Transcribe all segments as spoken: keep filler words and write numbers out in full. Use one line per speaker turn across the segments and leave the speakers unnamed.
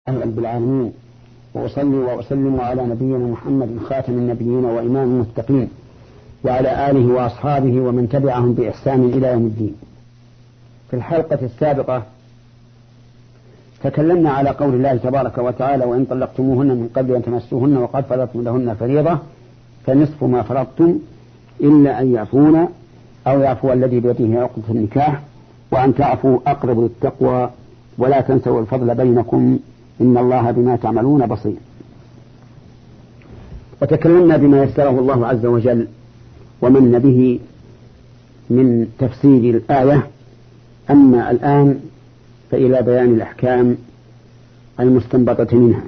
رب العالمين، وأصلي وأسلم على نبينا محمد خاتم النبيين وإمام المتقين وعلى آله وأصحابه ومن تبعهم بإحسان إلى يوم الدين. في الحلقة السابقة تكلمنا على قول الله تبارك وتعالى: وإن طلقتموهن من قبل أن تمسوهن وقد فرضتم لهن فريضة فنصف ما فرضتم إلا أن يعفون أو يعفو الذي بيده عقدة النكاح وأن تعفوا أقرب للتقوى ولا تنسوا الفضل بينكم إن الله بما تعملون بصير. وتكلمنا بما يسره الله عز وجل ومن به من تفسير الآية. أما الآن فإلى بيان الأحكام المستنبطة منها.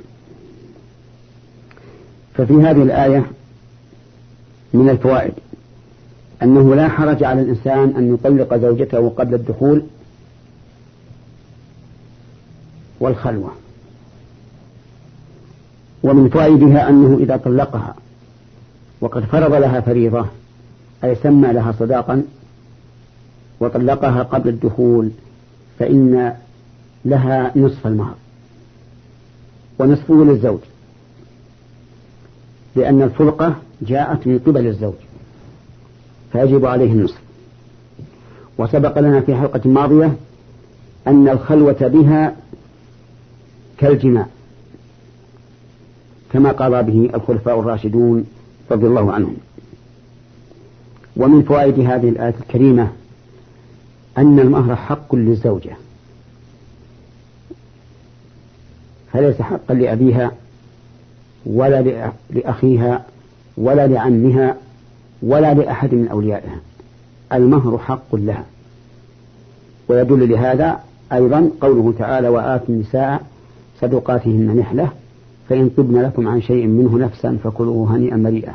ففي هذه الآية من الفوائد أنه لا حرج على الإنسان أن يطلق زوجته قبل الدخول والخلوة. ومن فوائدها أنه إذا طلقها وقد فرض لها فريضة أي سمى لها صداقا وطلقها قبل الدخول فإن لها نصف المهر ونصفه للزوج، لأن الفرقة جاءت من قبل الزوج فيجب عليه النصف. وسبق لنا في حلقة ماضية أن الخلوة بها كالجماع كما قضى به الخلفاء الراشدون رضي الله عنهم. ومن فوائد هذه الآية الكريمة أن المهر حق للزوجة، فليس حقا لأبيها ولا لأخيها ولا لعمها ولا لأحد من أوليائها، المهر حق لها. ويدل لهذا أيضا قوله تعالى: وآتوا النساء صدقاتهن نحلة فإن طبن لكم عن شيء منه نفسا فكلوه هنيئا مريئا.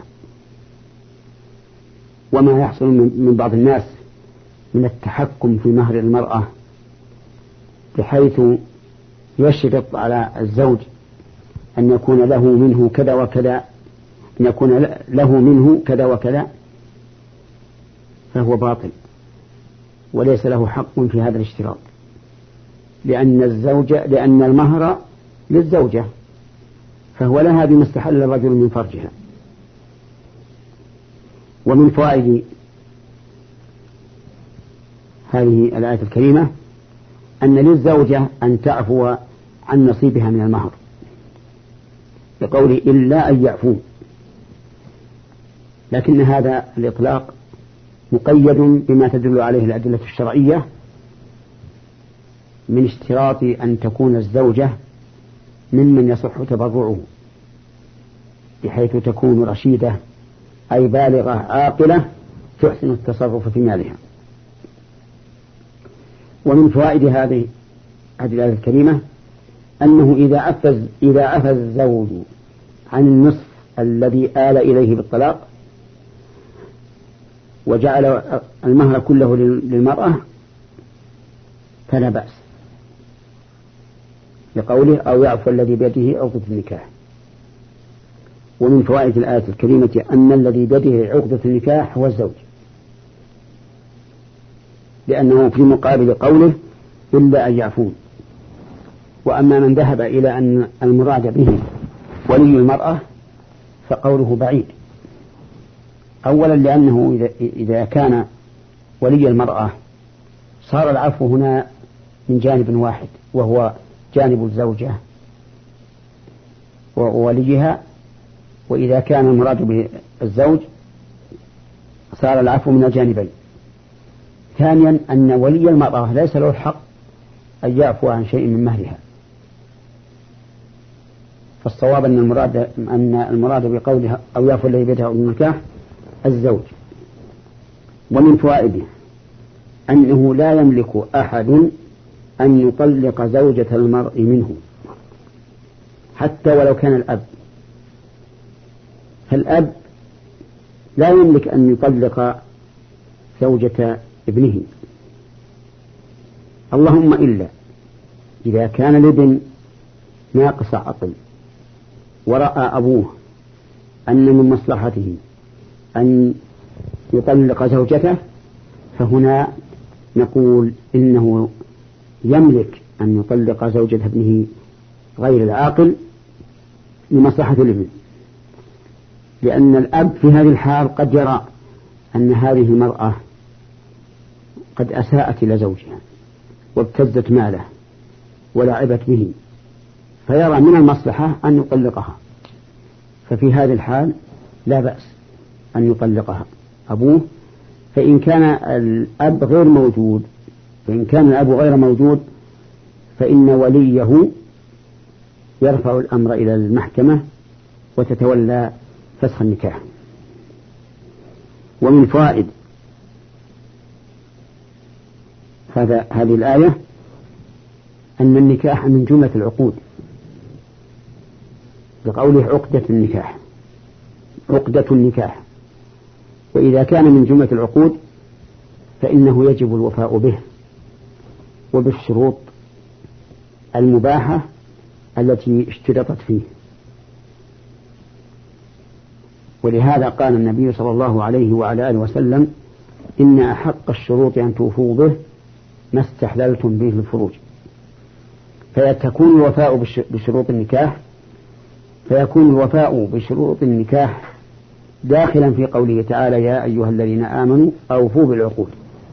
وما يحصل من بعض الناس من التحكم في مهر المرأة بحيث يشرط على الزوج أن يكون له منه كذا وكذا أن يكون له منه كذا وكذا فهو باطل وليس له حق في هذا الاشتراط، لأن الزوجة لأن المهر للزوجة فهو لها بما استحل الرجل من فرجها. ومن فوائد هذه الآية الكريمة أن للزوجة أن تعفو عن نصيبها من المهر بقوله إلا أن يعفو، لكن هذا الإطلاق مقيد بما تدل عليه الأدلة الشرعية من اشتراط أن تكون الزوجة ممن يصح تبرعه بحيث تكون رشيدة أي بالغة عاقلة تحسن التصرف في مالها. ومن فوائد هذه الآية الكريمة أنه إذا أفز إذا أفز الزوج عن النصف الذي آل إليه بالطلاق وجعل المهر كله للمرأة فلا بأس، لقوله أو يعفو الذي بيده عقدة النكاح. ومن فوائد الآية الكريمة أن الذي بيده عقدة النكاح هو الزوج، لأنه في مقابل قوله إلا أن يعفون. وأما من ذهب إلى أن المراد به ولي المرأة فقوله بعيد، أولا لأنه إذا كان ولي المرأة صار العفو هنا من جانب واحد وهو جانب الزوجة ووليها، وإذا كان المراد بالزوج صار العفو من الجانبين. ثانيا أن ولي المرأة ليس له الحق أن يعفو عن شيء من مهرها، فالصواب أن المراد أن المراد بقولها أو يعفو الذي بيده عقدة النكاح الزوج. ومن فوائده أنه لا يملك أحد أن يطلق زوجة المرء منه حتى ولو كان الأب، فالأب لا يملك أن يطلق زوجة ابنه، اللهم إلا إذا كان الابن ناقص عقل ورأى أبوه أن من مصلحته أن يطلق زوجته، فهنا نقول إنه يملك أن يطلق زوجة ابنه غير العاقل لمصلحة الابن، لأن الأب في هذه الحال قد يرى أن هذه المرأة قد أساءت إلى زوجها وابتزت ماله ولعبت به، فيرى من المصلحة أن يطلقها، ففي هذه الحال لا بأس أن يطلقها أبوه. فإن كان الأب غير موجود فإن كان الأب غير موجود فإن وليه يرفع الأمر إلى المحكمة وتتولى فسخ النكاح. ومن فوائد هذا هذه الآية أن النكاح من جملة العقود، بقوله عقدة النكاح، عقدة النكاح، وإذا كان من جملة العقود فإنه يجب الوفاء به وبالشروط المباحة التي اشترطت فيه. ولهذا قال النبي صلى الله عليه وعلى آله وسلم: إن أحق الشروط أن توفوا به ما استحللتم به الفروج. فيكون الوفاء بشروط النكاح فيكون الوفاء بشروط النكاح داخلا في قوله تعالى: يا أيها الذين آمنوا أوفوا بالعقود.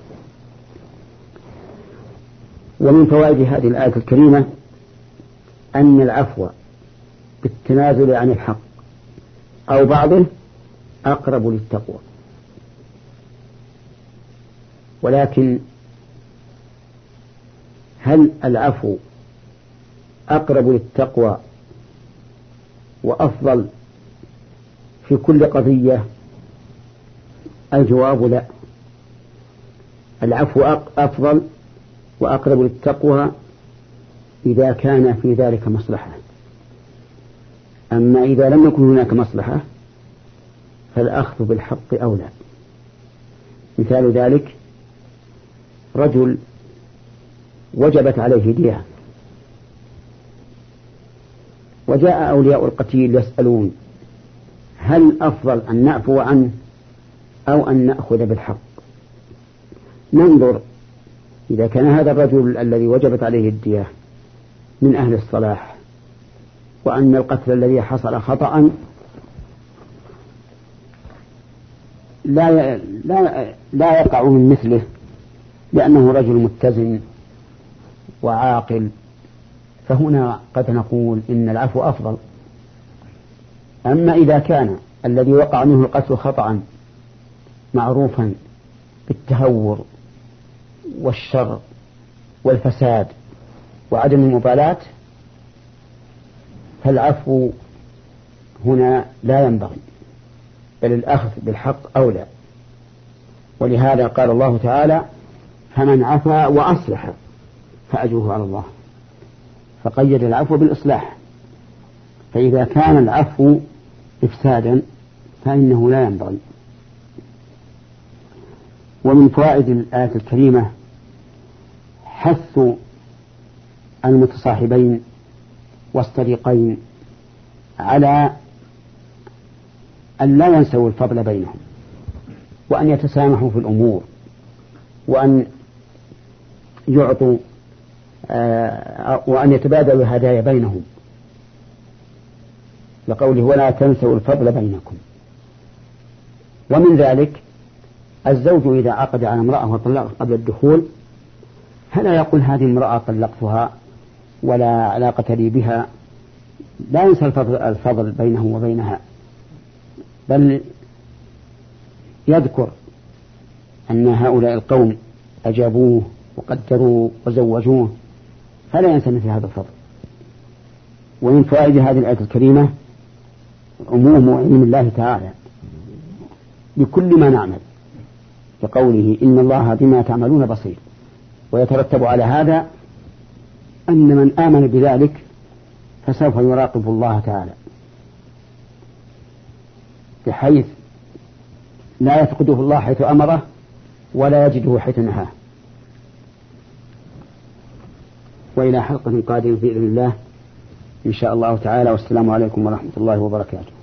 ومن فوائد هذه الآية الكريمة أن العفو بالتنازل عن الحق أو بعضه أقرب للتقوى، ولكن هل العفو أقرب للتقوى وأفضل في كل قضية؟ الجواب لا. العفو أفضل وأقرب للتقوى إذا كان في ذلك مصلحة، أما إذا لم يكن هناك مصلحة فالأخذ بالحق أولى. مثال ذلك رجل وجبت عليه دية وجاء أولياء القتيل يسألون: هل أفضل أن نعفو عنه أو أن نأخذ بالحق؟ ننظر إذا كان هذا الرجل الذي وجبت عليه الدية من أهل الصلاح وأن القتل الذي حصل خطأ لا لا لا يقع من مثله لأنه رجل متزن وعاقل، فهنا قد نقول إن العفو أفضل. أما إذا كان الذي وقع منه القتل خطأ معروفا بالتهور والشر والفساد وعدم المبالاة فالعفو هنا لا ينبغي، بل الأخذ بالحق أولى. ولهذا قال الله تعالى: فمن عفا وأصلح فأجره على الله، فقيد العفو بالإصلاح. فإذا كان العفو إفسادا فإنه لا ينبغي. ومن فوائد الآية الكريمة حث المتصاحبين والصديقين على أن لا ينسوا الفضل بينهم، وأن يتسامحوا في الأمور، وأن يعطوا وأن يتبادلوا الهدايا بينهم، لقوله: ولا تنسوا الفضل بينكم. ومن ذلك الزوج إذا عقد على امرأة وطلقها قبل الدخول فلا يقول: هذه امرأة طلقتها ولا علاقة لي بها، لا ينسى الفضل, الفضل بينه وبينها، بل يذكر أن هؤلاء القوم أجابوه وقدروه وزوجوه، فلا ينسى مثل هذا الفضل. ومن فوائد هذه الآية الكريمة عموم علم الله تعالى بكل ما نعمل، كقوله: إن الله بما تعملون بصير. ويترتب على هذا أن من آمن بذلك فسوف يراقب الله تعالى، بحيث لا يفقده الله حيث أمره ولا يجده حيث نهاه. وإلى حلقة قادمة بإذن الله إن شاء الله تعالى، والسلام عليكم ورحمة الله وبركاته.